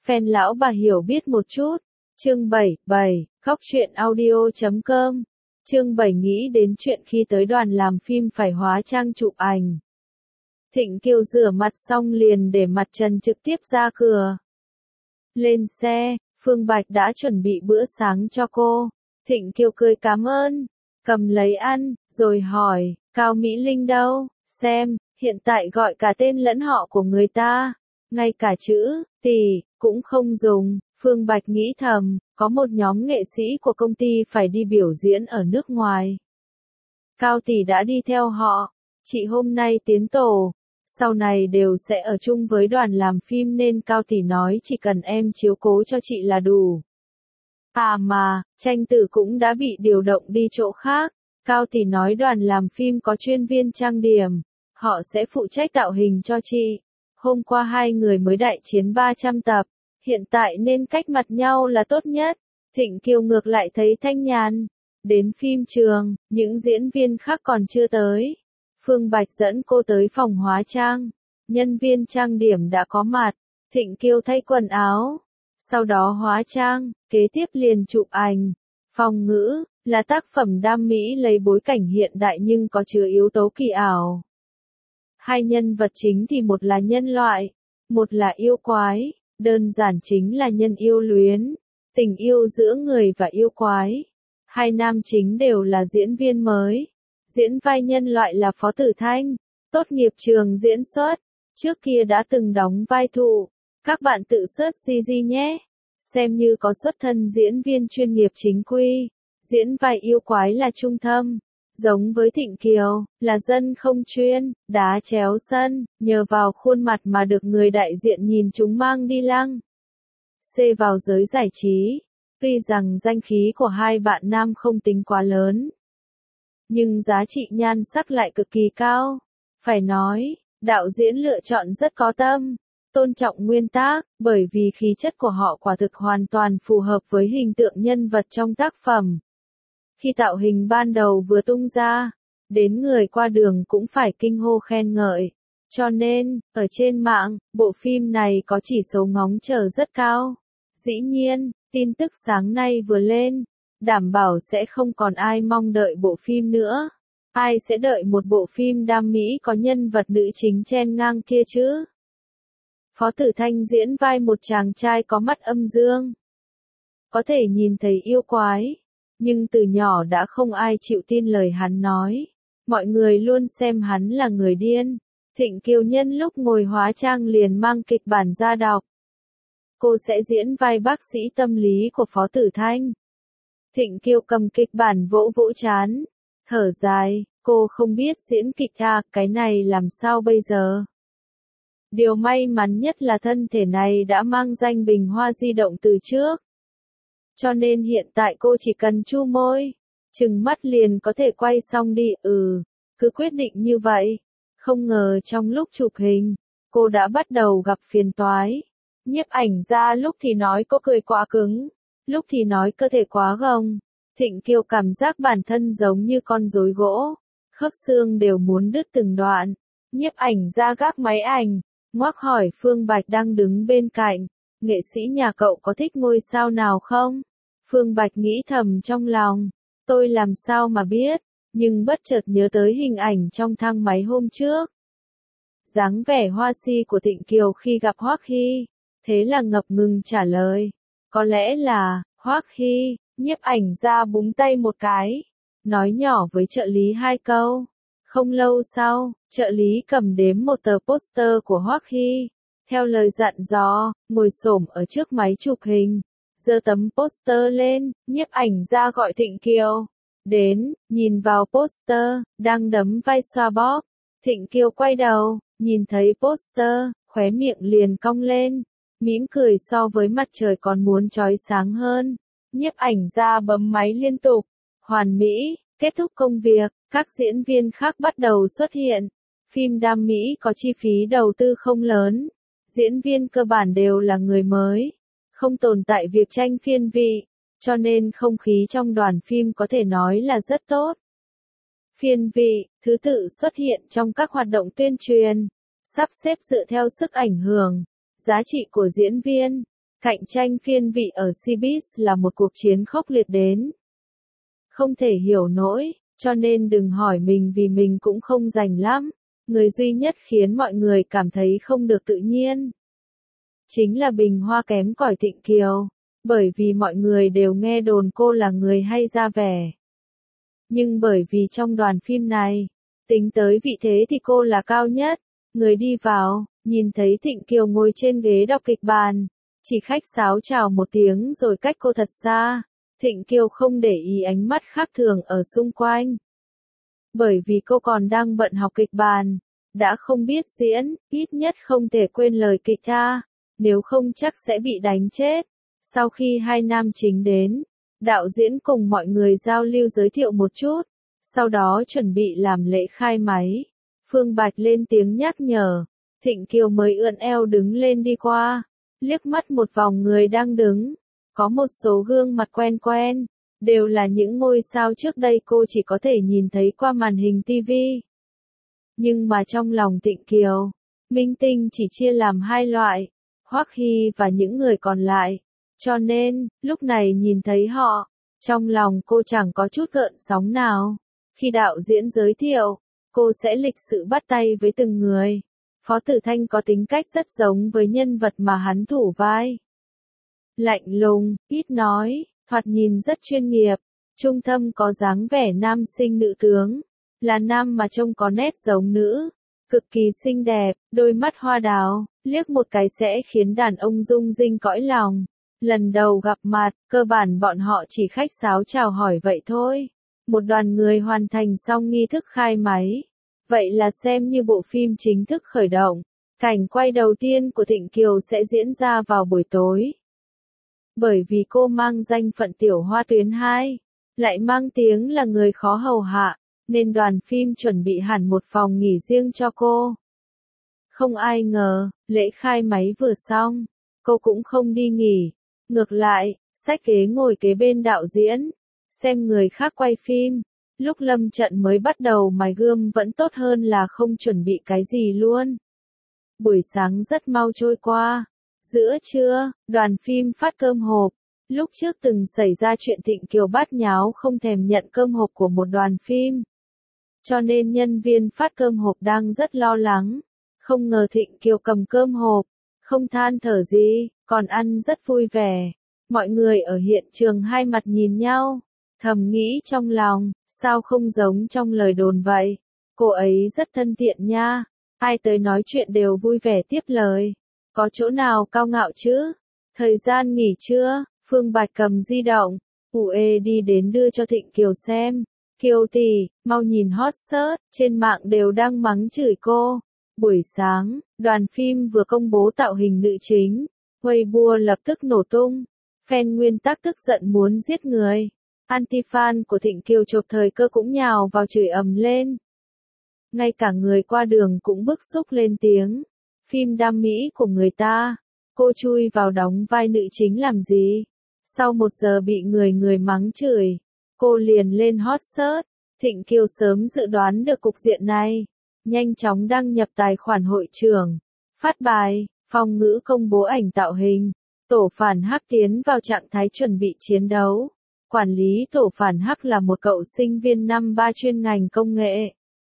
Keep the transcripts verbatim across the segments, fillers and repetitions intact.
fan lão bà hiểu biết một chút. Chương bảy, bảy, góc truyện audio chấm com. Chương bảy nghĩ đến chuyện khi tới đoàn làm phim phải hóa trang chụp ảnh. Thịnh Kiều rửa mặt xong liền để mặt trần trực tiếp ra cửa. Lên xe, Phương Bạch đã chuẩn bị bữa sáng cho cô. Thịnh Kiều cười cảm ơn, cầm lấy ăn, rồi hỏi, Cao Mỹ Linh đâu, xem, hiện tại gọi cả tên lẫn họ của người ta, ngay cả chữ, tỷ, cũng không dùng. Phương Bạch nghĩ thầm, có một nhóm nghệ sĩ của công ty phải đi biểu diễn ở nước ngoài. Cao tỷ đã đi theo họ, chị hôm nay tiến tổ, sau này đều sẽ ở chung với đoàn làm phim nên Cao tỷ nói chỉ cần em chiếu cố cho chị là đủ. À mà, Tranh Tử cũng đã bị điều động đi chỗ khác. Cao tỷ nói đoàn làm phim có chuyên viên trang điểm, họ sẽ phụ trách tạo hình cho chị. Hôm qua hai người mới đại chiến ba trăm tập, hiện tại nên cách mặt nhau là tốt nhất. Thịnh Kiều ngược lại thấy thanh nhàn. Đến phim trường, những diễn viên khác còn chưa tới. Phương Bạch dẫn cô tới phòng hóa trang. Nhân viên trang điểm đã có mặt. Thịnh Kiều thay quần áo, sau đó hóa trang, kế tiếp liền chụp ảnh. Phong ngữ, là tác phẩm đam mỹ lấy bối cảnh hiện đại nhưng có chứa yếu tố kỳ ảo. Hai nhân vật chính thì một là nhân loại, một là yêu quái, đơn giản chính là nhân yêu luyến, tình yêu giữa người và yêu quái. Hai nam chính đều là diễn viên mới. Diễn vai nhân loại là Phó Tử Thanh, tốt nghiệp trường diễn xuất, trước kia đã từng đóng vai Thụ. Các bạn tự search gi gi nhé. Xem như có xuất thân diễn viên chuyên nghiệp chính quy. Diễn vai yêu quái là Trung Thâm. Giống với Thịnh Kiều, là dân không chuyên, đá chéo sân, nhờ vào khuôn mặt mà được người đại diện nhìn chúng mang đi lăng. C vào giới giải trí. Tuy rằng danh khí của hai bạn nam không tính quá lớn, nhưng giá trị nhan sắc lại cực kỳ cao. Phải nói, đạo diễn lựa chọn rất có tâm, tôn trọng nguyên tác, bởi vì khí chất của họ quả thực hoàn toàn phù hợp với hình tượng nhân vật trong tác phẩm. Khi tạo hình ban đầu vừa tung ra, đến người qua đường cũng phải kinh hô khen ngợi. Cho nên, ở trên mạng, bộ phim này có chỉ số ngóng chờ rất cao. Dĩ nhiên, tin tức sáng nay vừa lên, đảm bảo sẽ không còn ai mong đợi bộ phim nữa. Ai sẽ đợi một bộ phim đam mỹ có nhân vật nữ chính chen ngang kia chứ? Phó Tử Thanh diễn vai một chàng trai có mắt âm dương. Có thể nhìn thấy yêu quái, nhưng từ nhỏ đã không ai chịu tin lời hắn nói. Mọi người luôn xem hắn là người điên. Thịnh Kiều nhân lúc ngồi hóa trang liền mang kịch bản ra đọc. Cô sẽ diễn vai bác sĩ tâm lý của Phó Tử Thanh. Thịnh Kiều cầm kịch bản vỗ vỗ chán, thở dài, cô không biết diễn kịch à, cái này làm sao bây giờ? Điều may mắn nhất là thân thể này đã mang danh bình hoa di động từ trước. Cho nên hiện tại cô chỉ cần chu môi, chừng mắt liền có thể quay xong đi, ừ, cứ quyết định như vậy. Không ngờ trong lúc chụp hình, cô đã bắt đầu gặp phiền toái. Nhiếp ảnh ra lúc thì nói cô cười quá cứng, lúc thì nói cơ thể quá gồng. Thịnh Kiều cảm giác bản thân giống như con rối gỗ, khớp xương đều muốn đứt từng đoạn. Nhiếp ảnh ra gác máy ảnh, ngoắc hỏi Phương Bạch đang đứng bên cạnh, nghệ sĩ nhà cậu có thích ngôi sao nào không? Phương Bạch nghĩ thầm trong lòng, tôi làm sao mà biết, nhưng bất chợt nhớ tới hình ảnh trong thang máy hôm trước. Dáng vẻ hoa si của Thịnh Kiều khi gặp Hoắc Hy, thế là ngập ngừng trả lời, có lẽ là, Hoắc Hy. Nhiếp ảnh ra búng tay một cái, nói nhỏ với trợ lý hai câu. Không lâu sau, trợ lý cầm đếm một tờ poster của Hoắc Hy. Theo lời dặn dò, ngồi xổm ở trước máy chụp hình, giơ tấm poster lên, nhiếp ảnh ra gọi Thịnh Kiều. Đến, nhìn vào poster, đang đấm vai xoa bóp. Thịnh Kiều quay đầu, nhìn thấy poster, khóe miệng liền cong lên, mỉm cười so với mặt trời còn muốn chói sáng hơn. Nhiếp ảnh ra bấm máy liên tục. Hoàn mỹ, kết thúc công việc, các diễn viên khác bắt đầu xuất hiện. Phim đam mỹ có chi phí đầu tư không lớn. Diễn viên cơ bản đều là người mới. Không tồn tại việc tranh phiên vị, cho nên không khí trong đoàn phim có thể nói là rất tốt. Phiên vị, thứ tự xuất hiện trong các hoạt động tuyên truyền, sắp xếp dựa theo sức ảnh hưởng, giá trị của diễn viên. Cạnh tranh phiên vị ở Cbiz là một cuộc chiến khốc liệt đến không thể hiểu nổi, cho nên đừng hỏi mình vì mình cũng không rành lắm. Người duy nhất khiến mọi người cảm thấy không được tự nhiên chính là bình hoa kém cỏi Thịnh Kiều, bởi vì mọi người đều nghe đồn cô là người hay ra vẻ. Nhưng bởi vì trong đoàn phim này, tính tới vị thế thì cô là cao nhất, người đi vào, nhìn thấy Thịnh Kiều ngồi trên ghế đọc kịch bản, chỉ khách sáo chào một tiếng rồi cách cô thật xa. Thịnh Kiều không để ý ánh mắt khác thường ở xung quanh. Bởi vì cô còn đang bận học kịch bản, đã không biết diễn, ít nhất không thể quên lời kịch ta, nếu không chắc sẽ bị đánh chết. Sau khi hai nam chính đến, đạo diễn cùng mọi người giao lưu giới thiệu một chút, sau đó chuẩn bị làm lễ khai máy. Phương Bạch lên tiếng nhắc nhở, Thịnh Kiều mới ưỡn eo đứng lên đi qua, liếc mắt một vòng người đang đứng. Có một số gương mặt quen quen, đều là những ngôi sao trước đây cô chỉ có thể nhìn thấy qua màn hình ti vi. Nhưng mà trong lòng Thịnh Kiều, minh tinh chỉ chia làm hai loại, Hoắc Hy và những người còn lại. Cho nên, lúc này nhìn thấy họ, trong lòng cô chẳng có chút gợn sóng nào. Khi đạo diễn giới thiệu, cô sẽ lịch sự bắt tay với từng người. Phó Tử Thanh có tính cách rất giống với nhân vật mà hắn thủ vai. Lạnh lùng, ít nói, thoạt nhìn rất chuyên nghiệp. Trung Thâm có dáng vẻ nam sinh nữ tướng, là nam mà trông có nét giống nữ, cực kỳ xinh đẹp, đôi mắt hoa đào, liếc một cái sẽ khiến đàn ông rung rinh cõi lòng. Lần đầu gặp mặt, cơ bản bọn họ chỉ khách sáo chào hỏi vậy thôi. Một đoàn người hoàn thành xong nghi thức khai máy. Vậy là xem như bộ phim chính thức khởi động. Cảnh quay đầu tiên của Thịnh Kiều sẽ diễn ra vào buổi tối. Bởi vì cô mang danh phận tiểu hoa tuyến hai, lại mang tiếng là người khó hầu hạ, nên đoàn phim chuẩn bị hẳn một phòng nghỉ riêng cho cô. Không ai ngờ, lễ khai máy vừa xong, cô cũng không đi nghỉ. Ngược lại, xách ghế ngồi kế bên đạo diễn, xem người khác quay phim. Lúc lâm trận mới bắt đầu mài gươm vẫn tốt hơn là không chuẩn bị cái gì luôn. Buổi sáng rất mau trôi qua. Giữa trưa, đoàn phim phát cơm hộp. Lúc trước từng xảy ra chuyện Thịnh Kiều bát nháo không thèm nhận cơm hộp của một đoàn phim. Cho nên nhân viên phát cơm hộp đang rất lo lắng. Không ngờ Thịnh Kiều cầm cơm hộp, không than thở gì, còn ăn rất vui vẻ. Mọi người ở hiện trường hai mặt nhìn nhau, thầm nghĩ trong lòng, sao không giống trong lời đồn vậy. Cô ấy rất thân thiện nha, ai tới nói chuyện đều vui vẻ tiếp lời. Có chỗ nào cao ngạo chứ? Thời gian nghỉ trưa, Phương Bạch cầm di động, ủ ê đi đến đưa cho Thịnh Kiều xem. Kiều tỷ, mau nhìn hot search, trên mạng đều đang mắng chửi cô. Buổi sáng, đoàn phim vừa công bố tạo hình nữ chính, Weibo lập tức nổ tung. Fan nguyên tắc tức giận muốn giết người. Anti-fan của Thịnh Kiều chộp thời cơ cũng nhào vào chửi ầm lên. Ngay cả người qua đường cũng bức xúc lên tiếng. Phim đam mỹ của người ta, cô chui vào đóng vai nữ chính làm gì? Sau một giờ bị người người mắng chửi, cô liền lên hot search. Thịnh Kiều sớm dự đoán được cục diện này, nhanh chóng đăng nhập tài khoản hội trưởng, phát bài, Phong Ngữ công bố ảnh tạo hình. Tổ phản Hắc tiến vào trạng thái chuẩn bị chiến đấu. Quản lý tổ phản Hắc là một cậu sinh viên năm ba chuyên ngành công nghệ.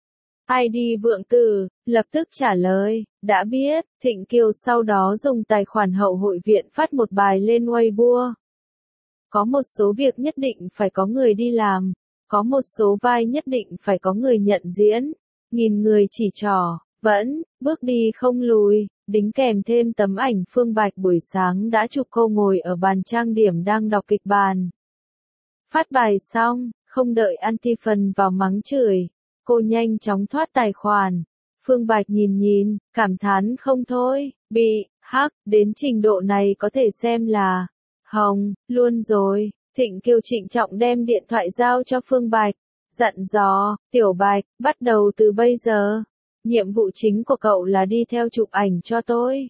i đê Vượng Tử, lập tức trả lời, đã biết. Thịnh Kiều sau đó dùng tài khoản hậu hội viện phát một bài lên Weibo. Có một số việc nhất định phải có người đi làm, có một số vai nhất định phải có người nhận diễn. Nghìn người chỉ trỏ, vẫn, bước đi không lùi, đính kèm thêm tấm ảnh Phương Bạch buổi sáng đã chụp cô ngồi ở bàn trang điểm đang đọc kịch bản. Phát bài xong, không đợi anti-fan vào mắng chửi, cô nhanh chóng thoát tài khoản. Phương Bạch nhìn nhìn, cảm thán không thôi, bị, hack, đến trình độ này có thể xem là hồng, luôn rồi. Thịnh Kiều trịnh trọng đem điện thoại giao cho Phương Bạch, dặn dò, Tiểu Bạch, bắt đầu từ bây giờ, nhiệm vụ chính của cậu là đi theo chụp ảnh cho tôi.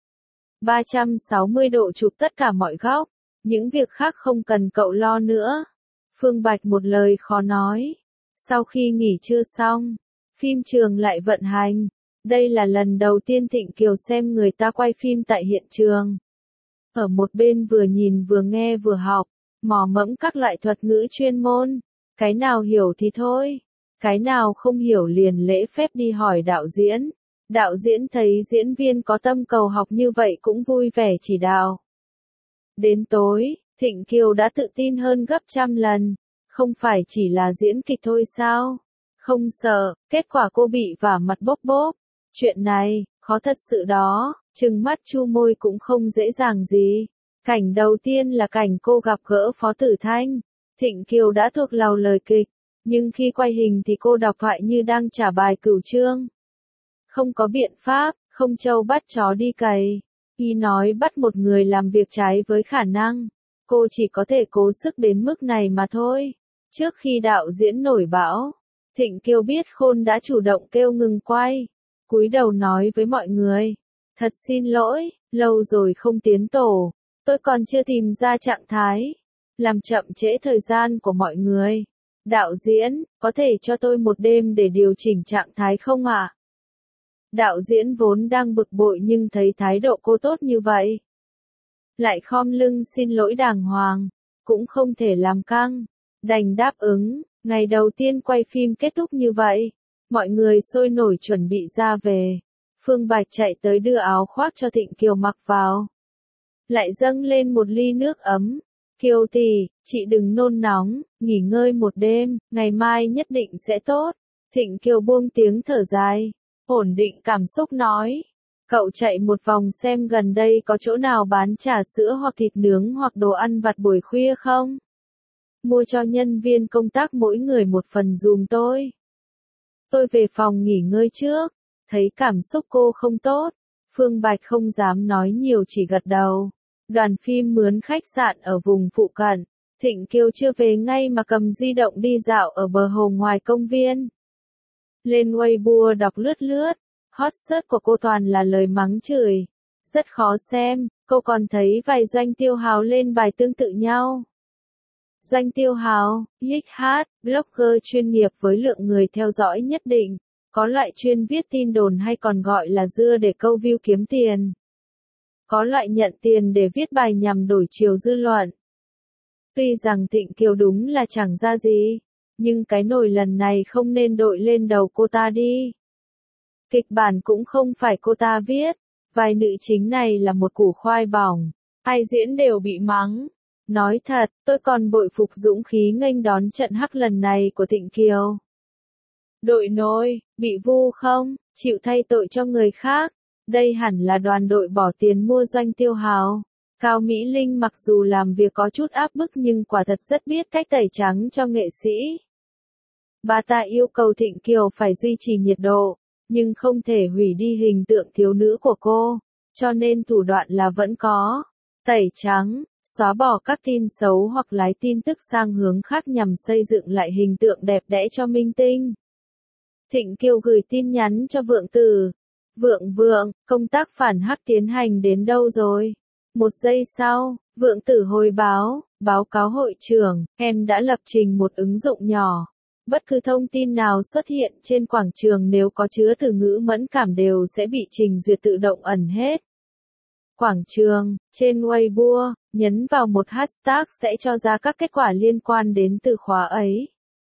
ba trăm sáu mươi độ chụp tất cả mọi góc, những việc khác không cần cậu lo nữa. Phương Bạch một lời khó nói. Sau khi nghỉ trưa xong, phim trường lại vận hành. Đây là lần đầu tiên Thịnh Kiều xem người ta quay phim tại hiện trường. ở một bên vừa nhìn vừa nghe vừa học, mò mẫm các loại thuật ngữ chuyên môn, cái nào hiểu thì thôi, cái nào không hiểu liền lễ phép đi hỏi đạo diễn. Đạo diễn thấy diễn viên có tâm cầu học như vậy cũng vui vẻ chỉ đạo. Đến tối, Thịnh Kiều đã tự tin hơn gấp trăm lần, không phải chỉ là diễn kịch thôi sao? Không sợ, kết quả cô bị vả mặt bốp bốp. Chuyện này, khó thật sự đó, trừng mắt chu môi cũng không dễ dàng gì. Cảnh đầu tiên là cảnh cô gặp gỡ Phó Tử Thanh. Thịnh Kiều đã thuộc lầu lời kịch, nhưng khi quay hình thì cô đọc thoại như đang trả bài cửu chương. Không có biện pháp, không trâu bắt chó đi cày. Y nói bắt một người làm việc trái với khả năng. Cô chỉ có thể cố sức đến mức này mà thôi. Trước khi đạo diễn nổi bão, Thịnh Kiều biết Khôn đã chủ động kêu ngừng quay. Cúi đầu nói với mọi người. Thật xin lỗi, lâu rồi không tiến tổ. Tôi còn chưa tìm ra trạng thái. Làm chậm trễ thời gian của mọi người. Đạo diễn, có thể cho tôi một đêm để điều chỉnh trạng thái không ạ? À? Đạo diễn vốn đang bực bội nhưng thấy thái độ cô tốt như vậy. Lại khom lưng xin lỗi đàng hoàng, cũng không thể làm căng, đành đáp ứng. Ngày đầu tiên quay phim kết thúc như vậy, mọi người sôi nổi chuẩn bị ra về. Phương Bạch chạy tới đưa áo khoác cho Thịnh Kiều mặc vào. Lại dâng lên một ly nước ấm. Kiều tỷ, chị đừng nôn nóng, nghỉ ngơi một đêm, ngày mai nhất định sẽ tốt. Thịnh Kiều buông tiếng thở dài, ổn định cảm xúc nói. Cậu chạy một vòng xem gần đây có chỗ nào bán trà sữa hoặc thịt nướng hoặc đồ ăn vặt buổi khuya không? Mua cho nhân viên công tác mỗi người một phần dùm tôi. Tôi về phòng nghỉ ngơi trước, thấy cảm xúc cô không tốt. Phương Bạch không dám nói nhiều chỉ gật đầu. Đoàn phim mướn khách sạn ở vùng phụ cận. Thịnh Kiều chưa về ngay mà cầm di động đi dạo ở bờ hồ ngoài công viên. Lên Weibo đọc lướt lướt. Hot search của cô toàn là lời mắng chửi. Rất khó xem, cô còn thấy vài doanh tiêu hào lên bài tương tự nhau. Doanh tiêu hào, ích hát, blogger chuyên nghiệp với lượng người theo dõi nhất định. Có loại chuyên viết tin đồn hay còn gọi là dưa để câu view kiếm tiền. Có loại nhận tiền để viết bài nhằm đổi chiều dư luận. Tuy rằng Thịnh Kiều đúng là chẳng ra gì, nhưng cái nồi lần này không nên đội lên đầu cô ta đi. Kịch bản cũng không phải cô ta viết, vai nữ chính này là một củ khoai bỏng, ai diễn đều bị mắng. Nói thật, tôi còn bội phục dũng khí nghênh đón trận hắc lần này của Thịnh Kiều. Đội nôi, bị vu không, chịu thay tội cho người khác. Đây hẳn là đoàn đội bỏ tiền mua doanh tiêu hào. Cao Mỹ Linh mặc dù làm việc có chút áp bức nhưng quả thật rất biết cách tẩy trắng cho nghệ sĩ. Bà ta yêu cầu Thịnh Kiều phải duy trì nhiệt độ, nhưng không thể hủy đi hình tượng thiếu nữ của cô, cho nên thủ đoạn là vẫn có. Tẩy trắng, xóa bỏ các tin xấu hoặc lái tin tức sang hướng khác nhằm xây dựng lại hình tượng đẹp đẽ cho minh tinh. Thịnh Kiều gửi tin nhắn cho Vượng Tử. Vượng Vượng, công tác phản hắc tiến hành đến đâu rồi? Một giây sau, Vượng Tử hồi báo, báo cáo hội trưởng, em đã lập trình một ứng dụng nhỏ. Bất cứ thông tin nào xuất hiện trên quảng trường nếu có chứa từ ngữ mẫn cảm đều sẽ bị trình duyệt tự động ẩn hết. Quảng trường, trên Weibo, nhấn vào một hashtag sẽ cho ra các kết quả liên quan đến từ khóa ấy.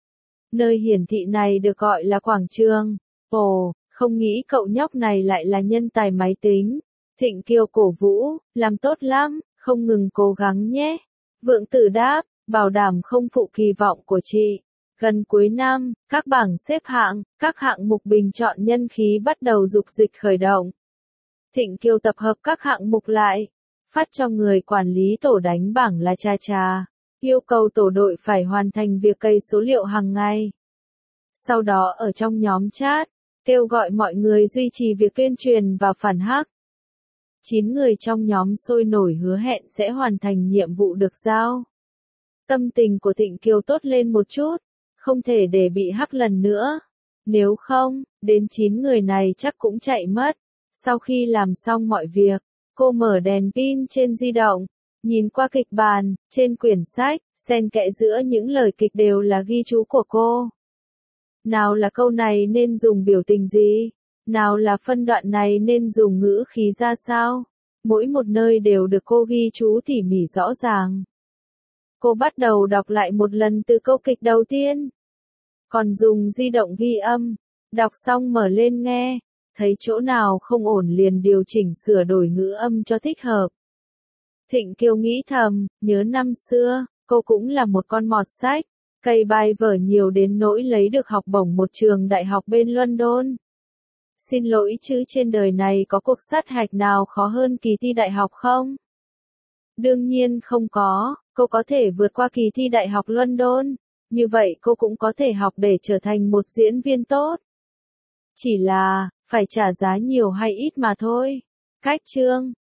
Nơi hiển thị này được gọi là quảng trường. Ồ, không nghĩ cậu nhóc này lại là nhân tài máy tính. Thịnh Kiều cổ vũ, làm tốt lắm, không ngừng cố gắng nhé. Vượng Tử đáp, bảo đảm không phụ kỳ vọng của chị. Gần cuối năm, các bảng xếp hạng, các hạng mục bình chọn nhân khí bắt đầu dục dịch khởi động. Thịnh Kiều tập hợp các hạng mục lại, phát cho người quản lý tổ đánh bảng là Cha Cha, yêu cầu tổ đội phải hoàn thành việc cày số liệu hàng ngày. Sau đó ở trong nhóm chat, kêu gọi mọi người duy trì việc tuyên truyền và phản hắc. Chín người trong nhóm sôi nổi hứa hẹn sẽ hoàn thành nhiệm vụ được giao. Tâm tình của Thịnh Kiều tốt lên một chút, không thể để bị hắc lần nữa. Nếu không, đến chín người này chắc cũng chạy mất. Sau khi làm xong mọi việc, cô mở đèn pin trên di động, nhìn qua kịch bản, trên quyển sách, xen kẽ giữa những lời kịch đều là ghi chú của cô. Nào là câu này nên dùng biểu tình gì? Nào là phân đoạn này nên dùng ngữ khí ra sao? mỗi một nơi đều được cô ghi chú tỉ mỉ rõ ràng. Cô bắt đầu đọc lại một lần từ câu kịch đầu tiên. Còn dùng di động ghi âm, đọc xong mở lên nghe, thấy chỗ nào không ổn liền điều chỉnh sửa đổi ngữ âm cho thích hợp. Thịnh Kiều nghĩ thầm, nhớ năm xưa, cô cũng là một con mọt sách, cày bài vở nhiều đến nỗi lấy được học bổng một trường đại học bên London. Xin lỗi chứ trên đời này có cuộc sát hạch nào khó hơn kỳ thi đại học không? Đương nhiên không có, cô có thể vượt qua kỳ thi đại học London, như vậy cô cũng có thể học để trở thành một diễn viên tốt. Chỉ là, phải trả giá nhiều hay ít mà thôi. Cách chương